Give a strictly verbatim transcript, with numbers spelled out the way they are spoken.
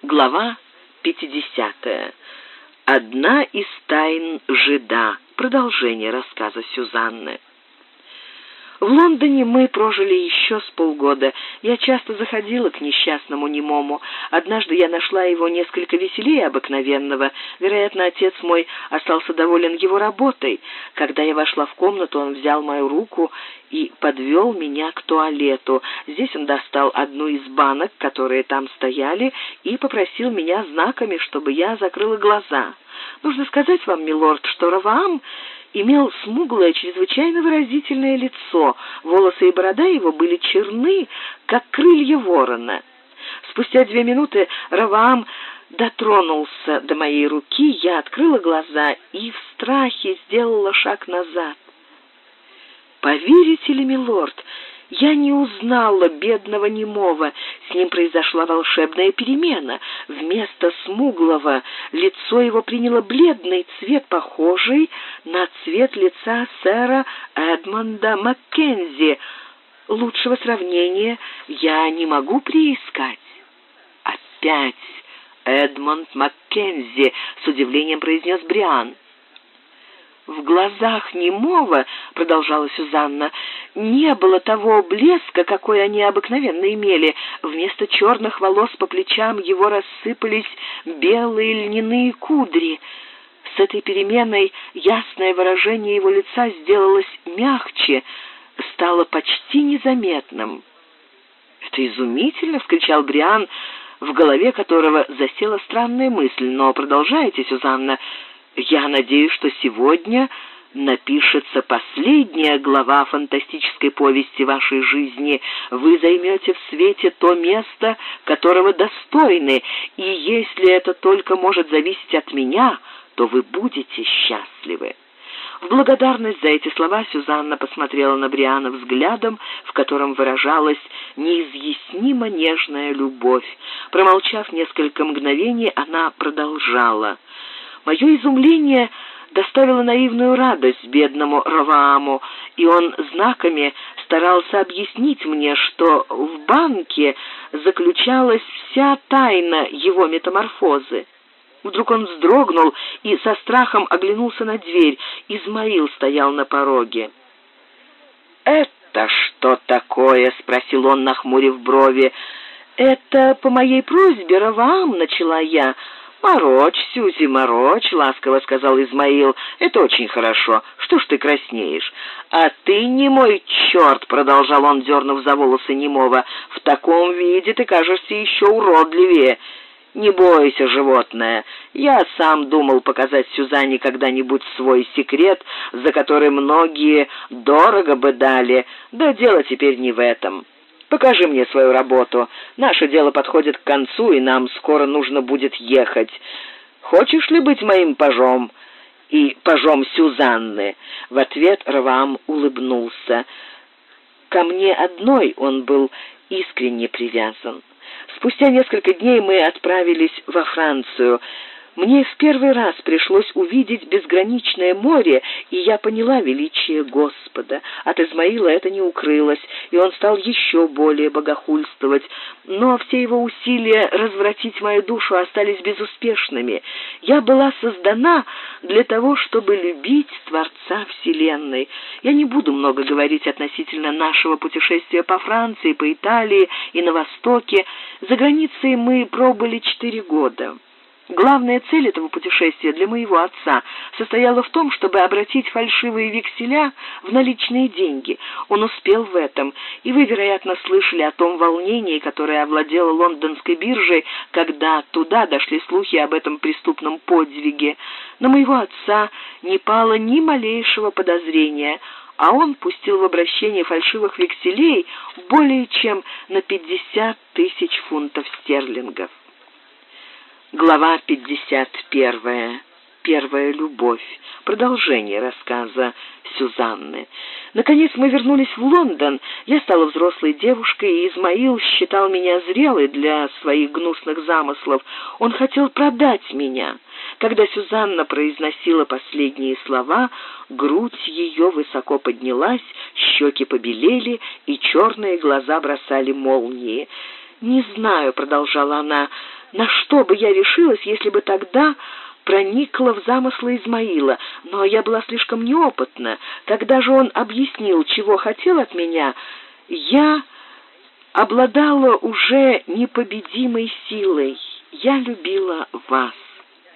Глава пятидесятая. Одна из тайн жида. Продолжение рассказа Сюзанны. В Лондоне мы прожили еще с полгода. Я часто заходила к несчастному немому. Однажды я нашла его несколько веселее обыкновенного. Вероятно, отец мой остался доволен его работой. Когда я вошла в комнату, он взял мою руку и подвел меня к туалету. Здесь он достал одну из банок, которые там стояли, и попросил меня знаками, чтобы я закрыла глаза. Нужно сказать вам, милорд, что Раваам имел смуглое, чрезвычайно выразительное лицо. Волосы и борода его были черны, как крылья ворона. Спустя две минуты Раваам дотронулся до моей руки, я открыла глаза и в страхе сделала шаг назад. Поверите ли, милорд, я не узнала бедного немого. С ним произошла волшебная перемена. Вместо смуглого лицо его приняло бледный цвет, похожий на цвет лица сэра Эдмонда Маккензи. Лучшего сравнения я не могу приискать. Опять Эдмонд Маккензи, с удивлением произнес Бриан. В глазах немого, продолжала Сюзанна, не было того блеска, какой они обыкновенно имели. Вместо черных волос по плечам его рассыпались белые льняные кудри. С этой переменой ясное выражение его лица сделалось мягче, стало почти незаметным. «Это изумительно!» — вскричал Бриан, в голове которого засела странная мысль. «Но продолжайте, Сюзанна. Я надеюсь, что сегодня напишется последняя глава фантастической повести вашей жизни. Вы займете в свете то место, которого достойны, и если это только может зависеть от меня, то вы будете счастливы». В благодарность за эти слова Сюзанна посмотрела на Бриана взглядом, в котором выражалась неизъяснимо нежная любовь. Промолчав несколько мгновений, она продолжала: «Мое изумление доставило наивную радость бедному Равааму, и он знаками старался объяснить мне, что в банке заключалась вся тайна его метаморфозы. Вдруг он вздрогнул и со страхом оглянулся на дверь. Измаил стоял на пороге. «Это что такое?» — спросил он, нахмурив брови. «Это по моей просьбе, Раваам», — начала я. «Морочь, Сюзи, морочь», — ласково сказал Измаил. «Это очень хорошо. Что ж ты краснеешь?» «А ты не мой черт», — продолжал он, дернув за волосы немого. «В таком виде ты кажешься еще уродливее. Не бойся, животное. Я сам думал показать Сюзанне когда-нибудь свой секрет, за который многие дорого бы дали. Да дело теперь не в этом. Покажи мне свою работу. Наше дело подходит к концу, и нам скоро нужно будет ехать. Хочешь ли быть моим пажом и пажом Сюзанны?» В ответ Раваам улыбнулся. Ко мне одной он был искренне привязан. Спустя несколько дней мы отправились во Францию. Мне в первый раз пришлось увидеть безграничное море, и я поняла величие Господа. От Измаила это не укрылось, и он стал еще более богохульствовать. Но все его усилия развратить мою душу остались безуспешными. Я была создана для того, чтобы любить Творца Вселенной. Я не буду много говорить относительно нашего путешествия по Франции, по Италии и на Востоке. За границей мы пробыли четыре года. Главная цель этого путешествия для моего отца состояла в том, чтобы обратить фальшивые векселя в наличные деньги. Он успел в этом, и вы, вероятно, слышали о том волнении, которое овладело лондонской биржей, когда туда дошли слухи об этом преступном подвиге. На моего отца не пало ни малейшего подозрения, а он пустил в обращение фальшивых векселей более чем на пятьдесят тысяч фунтов стерлингов. Глава пятьдесят первая. Первая любовь. Продолжение рассказа Сюзанны. Наконец мы вернулись в Лондон. Я стала взрослой девушкой, и Измаил считал меня зрелой для своих гнусных замыслов. Он хотел продать меня. Когда Сюзанна произносила последние слова, грудь ее высоко поднялась, щеки побелели, и черные глаза бросали молнии. «Не знаю», — продолжала она, — На что бы я решилась, если бы тогда проникла в замыслы Измаила? Но я была слишком неопытна. Когда же он объяснил, чего хотел от меня, я обладала уже непобедимой силой. Я любила вас.